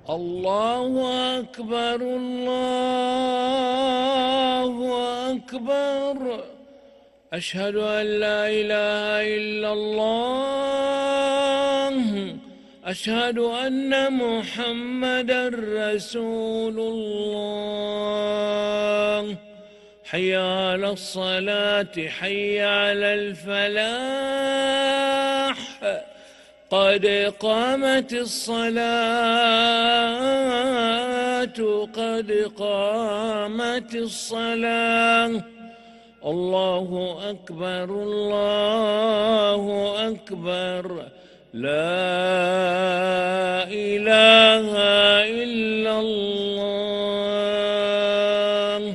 الله أكبر الله أكبر. أشهد أن لا إله إلا الله. أشهد أن محمدًا رسول الله. حي على الصلاة حي على الفلاح. قد قامت الصلاة قد قامت الصلاة. الله أكبر الله أكبر. لا إله إلا الله.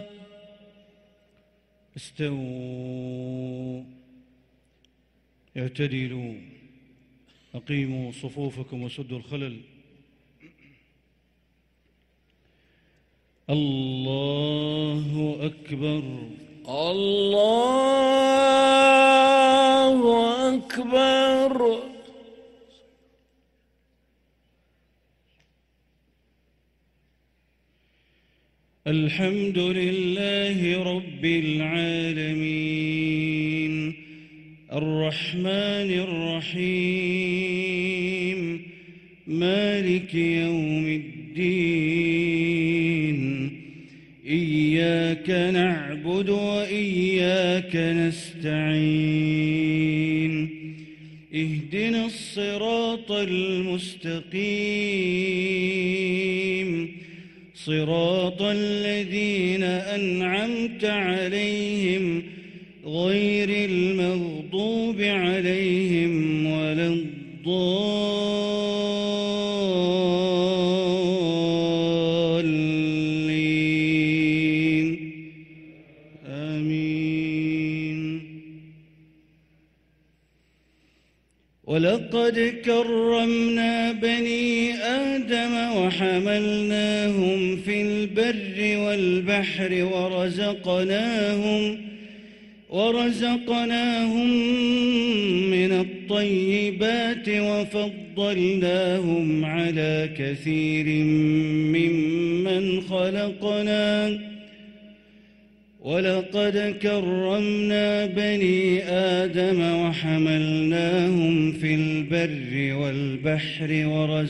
استووا اعتدلوا أقيموا صفوفكم وسدوا الخلل. الله أكبر الله أكبر. الحمد لله رب العالمين الرحمن الرحيم مالك يوم الدين. إياك نعبد وإياك نستعين. اهدنا الصراط المستقيم صراط الذين أنعمت عليهم غير المغضوب عليهم ولا الضالين. آمين. ولقد كرمنا بني آدم وحملناهم في البر والبحر ورزقناهم من الطيبات وفضلناهم على كثير ممن خلقنا. ولقد كرمنا بني آدم وحملناهم في البر والبحر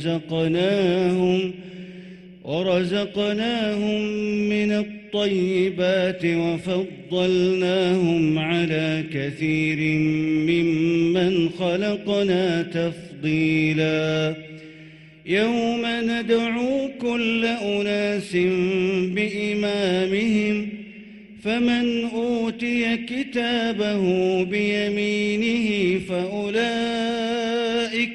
ورزقناهم من الطيبات وفضلناهم على كثير ممن خلقنا تفضيلا. يوم ندعو كل أناس بإمامهم فمن أوتي كتابه بيمينه فأولئك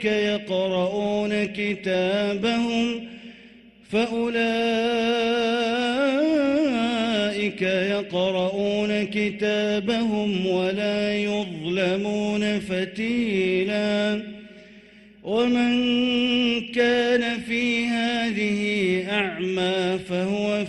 يقرؤون كتابهم ولا يظلمون فتيلا. ومن كان في هذه أعمى فهو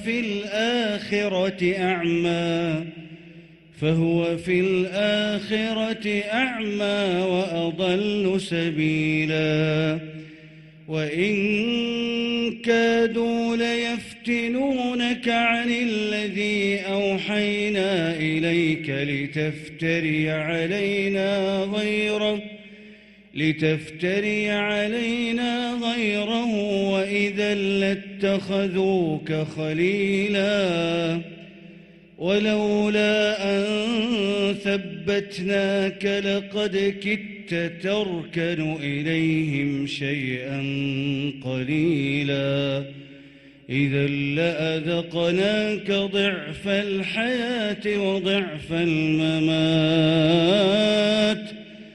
في الآخرة أعمى وأضل سبيلا. وإن كادوا ليفتنونك عن الذي أوحينا إليك لتفتري علينا غيره وإذا لاتخذوك خليلا. ولولا أن ثبتناك لقد كدت تركن إليهم شيئا قليلا. إذا لأذقناك ضعف الحياة وضعف الممات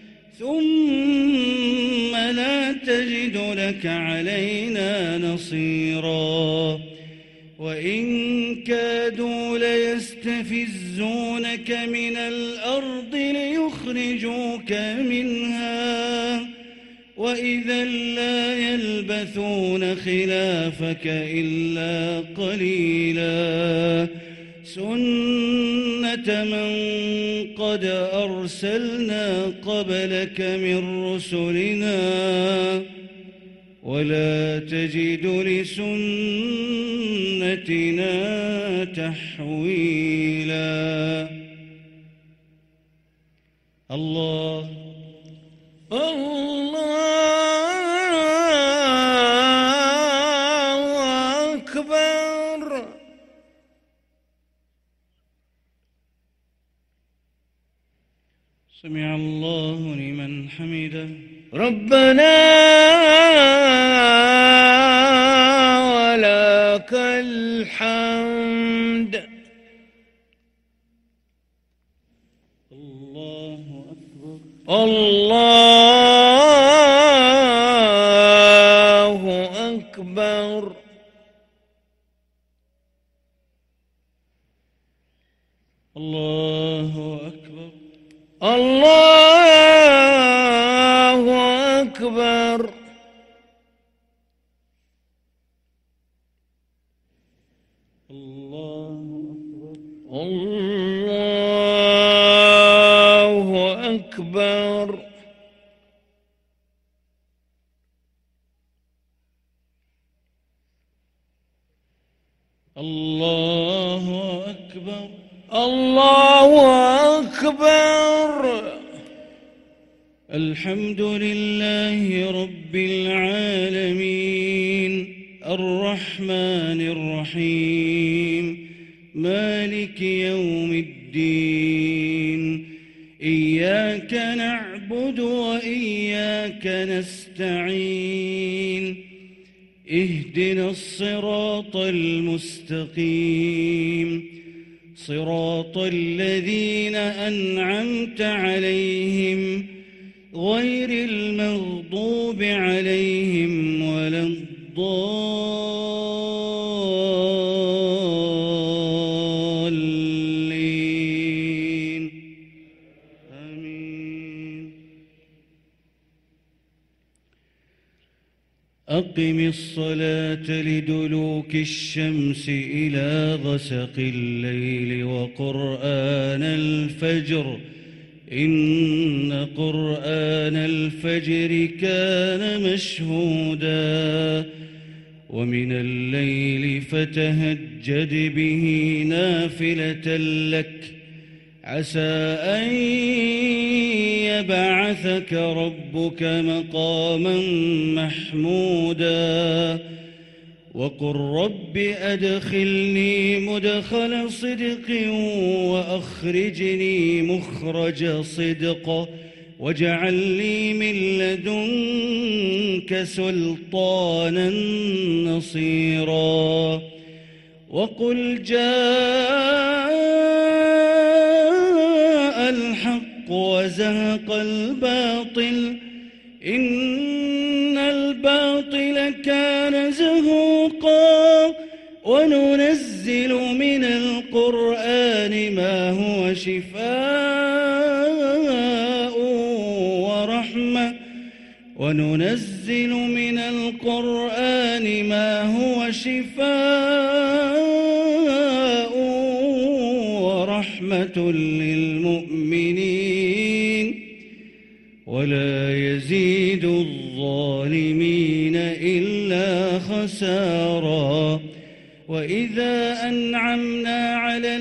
ثم لا تجد لك علينا نصيرا. وإن كادوا ليستفزونك من الأرض ليخرجوك منها وإذا لا يلبثون خلافك إلا قليلا. سنة من قد أرسلنا قبلك من رسلنا ولا تجد لسنتنا تحويلا. الله الله أكبر. سمع الله لمن حمده. ربنا ولك الحمد. الله أكبر. الله أكبر. الله أكبر. الله أكبر. الله أكبر. الله أكبر. الله أكبر. الله أكبر. الحمد لله رب العالمين الرحمن الرحيم مالك يوم الدين. إياك نعبد وإياك نستعين. اهدنا الصراط المستقيم صراط الذين أنعمت عليهم غير المغضوب عليهم ولا الضالين. آمين. أقم الصلاة لدلوك الشمس إلى غسق الليل وقرآن الفجر إن قرآن الفجر كان مشهودا. ومن الليل فتهجد به نافلة لك عسى أن يبعثك ربك مقاما محمودا. وقل رب أدخلني مدخل صدق وأخرجني مخرج صدق واجعل لي من لدنك سلطانا نصيرا. وقل جاء الحق وزهق الباطل إن الباطل كان زهوقا. وننزل من القرآن ما هو شفاء ورحمة وننزل من القرآن ما هو شفاء ورحمة للمؤمنين ولا يزيد الظالمين إلا خسارا. وإذا أنعمنا على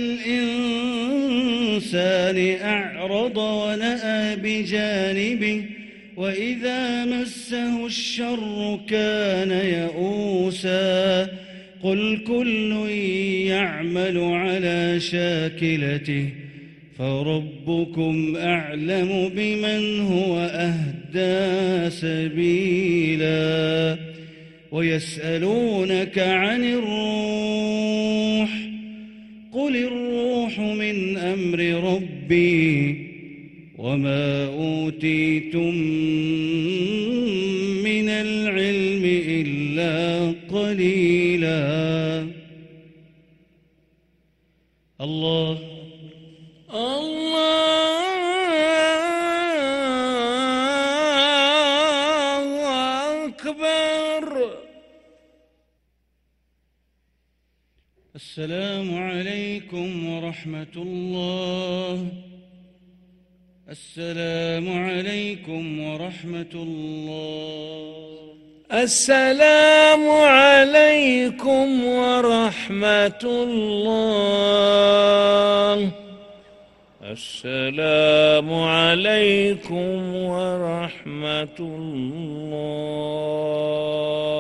الإنسان أعرض ونأى بجانبه وإذا مسه الشر كان يئوسا. قل كل يعمل على شاكلته فربكم أعلم بمن هو أهدى سبيلا. ويسألونك عن الروح قل الروح من أمر ربي وما أوتيتم من العلم إلا قليلا. الله أكبر. السلام عليكم ورحمة الله. السلام عليكم ورحمة الله. السلام عليكم ورحمة الله. السلام عليكم ورحمة الله.